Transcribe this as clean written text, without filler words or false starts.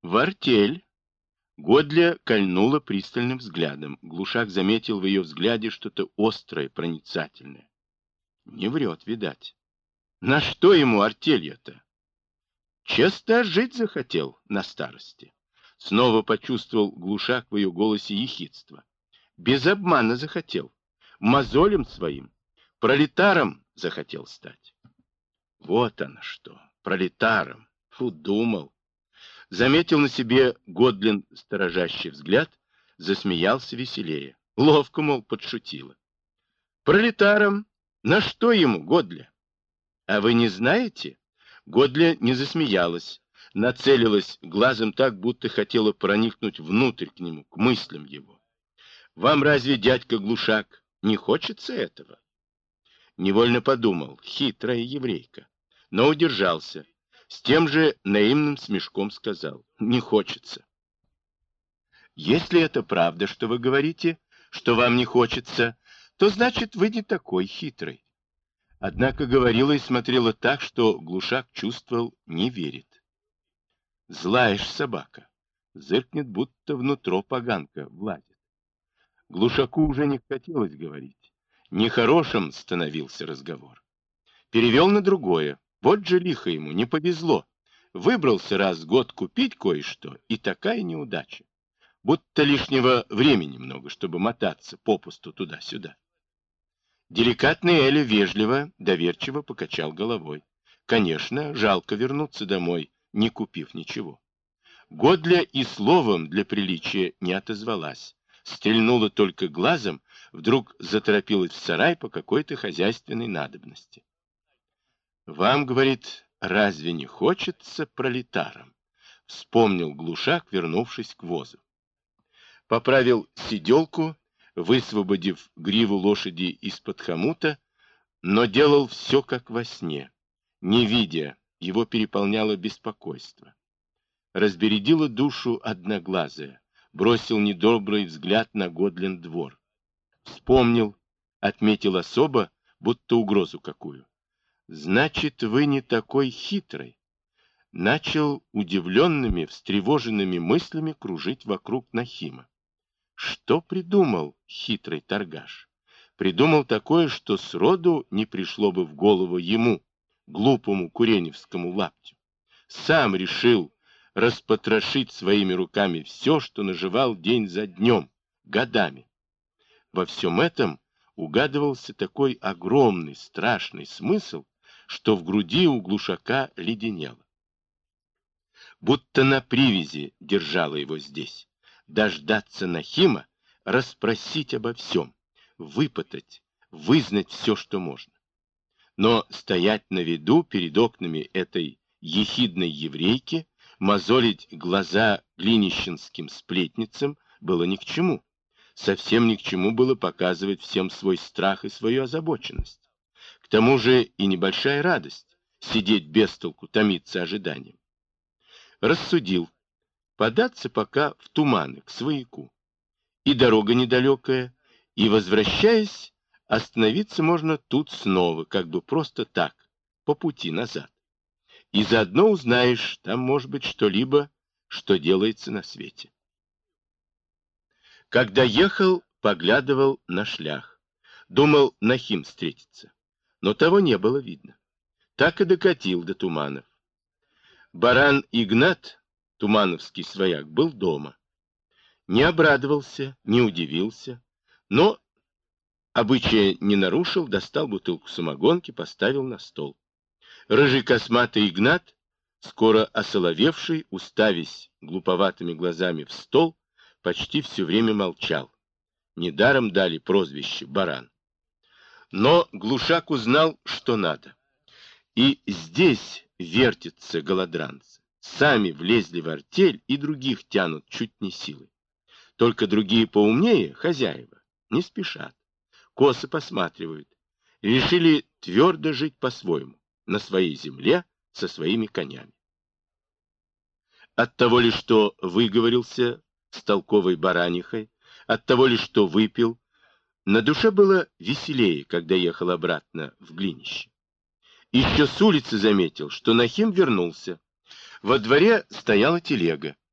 В артель. Годля кольнула пристальным взглядом. Глушак заметил в ее взгляде что-то острое, проницательное. Не врет, видать. На что ему артелью-то? Честно жить захотел на старости. Снова почувствовал Глушак в ее голосе ехидство. Без обмана захотел. Мозолем своим. Пролетаром захотел стать. Вот оно что. Пролетаром. Фу, думал. Заметил на себе Годлин сторожащий взгляд, засмеялся веселее. Ловко, мол, подшутила. Пролетаром? На что ему, Годля? А вы не знаете? Годля не засмеялась, нацелилась глазом так, будто хотела проникнуть внутрь к нему, к мыслям его. Вам разве, дядька Глушак, не хочется этого? Невольно подумал, хитрая еврейка, но удержался. С тем же наивным смешком сказал, не хочется. Если это правда, что вы говорите, что вам не хочется, то значит вы не такой хитрый. Однако говорила и смотрела так, что Глушак чувствовал, не верит. Злая ж собака. Зыркнет, будто внутро поганка влазит. Глушаку уже не хотелось говорить. Нехорошим становился разговор. Перевел на другое. Вот же лихо ему, не повезло. Выбрался раз в год купить кое-что, и такая неудача. Будто лишнего времени много, чтобы мотаться попусту туда-сюда. Деликатный Эля вежливо, доверчиво покачал головой. Конечно, жалко вернуться домой, не купив ничего. Годля и словом для приличия не отозвалась. Стрельнула только глазом, вдруг заторопилась в сарай по какой-то хозяйственной надобности. «Вам, — говорит, — разве не хочется пролетаром?» — вспомнил Глушак, вернувшись к возу. Поправил седелку, высвободив гриву лошади из-под хомута, но делал все как во сне. Не видя, его переполняло беспокойство. Разбередила душу одноглазая, бросил недобрый взгляд на Годлин двор. Вспомнил, отметил особо, будто угрозу какую. «Значит, вы не такой хитрый». Начал удивленными, встревоженными мыслями кружить вокруг Нахима. Что придумал хитрый торгаш? Придумал такое, что сроду не пришло бы в голову ему, глупому куреневскому лаптю. Сам решил распотрошить своими руками все, что наживал день за днем, годами. Во всем этом угадывался такой огромный, страшный смысл, что в груди у Глушака леденело. Будто на привязи держало его здесь. Дождаться Нахима, расспросить обо всем, выпытать, вызнать все, что можно. Но стоять на виду перед окнами этой ехидной еврейки, мозолить глаза глинищенским сплетницам было ни к чему. Совсем ни к чему было показывать всем свой страх и свою озабоченность. К тому же и небольшая радость сидеть без толку, томиться ожиданием. Рассудил податься пока в туманы, к свояку. И дорога недалекая, и, возвращаясь, остановиться можно тут снова, как бы просто так, по пути назад. И заодно узнаешь, там может быть что-либо, что делается на свете. Когда ехал, поглядывал на шлях. Думал, Нахим встретится. Но того не было видно. Так и докатил до туманов. Баран Игнат, тумановский свояк, был дома. Не обрадовался, не удивился, но обычая не нарушил, достал бутылку самогонки, поставил на стол. Рыжий косматый Игнат, скоро осоловевший, уставясь глуповатыми глазами в стол, почти все время молчал. Недаром дали прозвище «Баран». Но Глушак узнал, что надо. И здесь вертятся голодранцы. Сами влезли в артель и других тянут чуть не силой. Только другие поумнее, хозяева, не спешат. Косо посматривают. Решили твердо жить по-своему, на своей земле, со своими конями. Оттого ли, что выговорился с толковой баранихой, оттого ли, что выпил, на душе было веселее, когда ехал обратно в Глинище. Еще с улицы заметил, что Нахим вернулся. Во дворе стояла телега.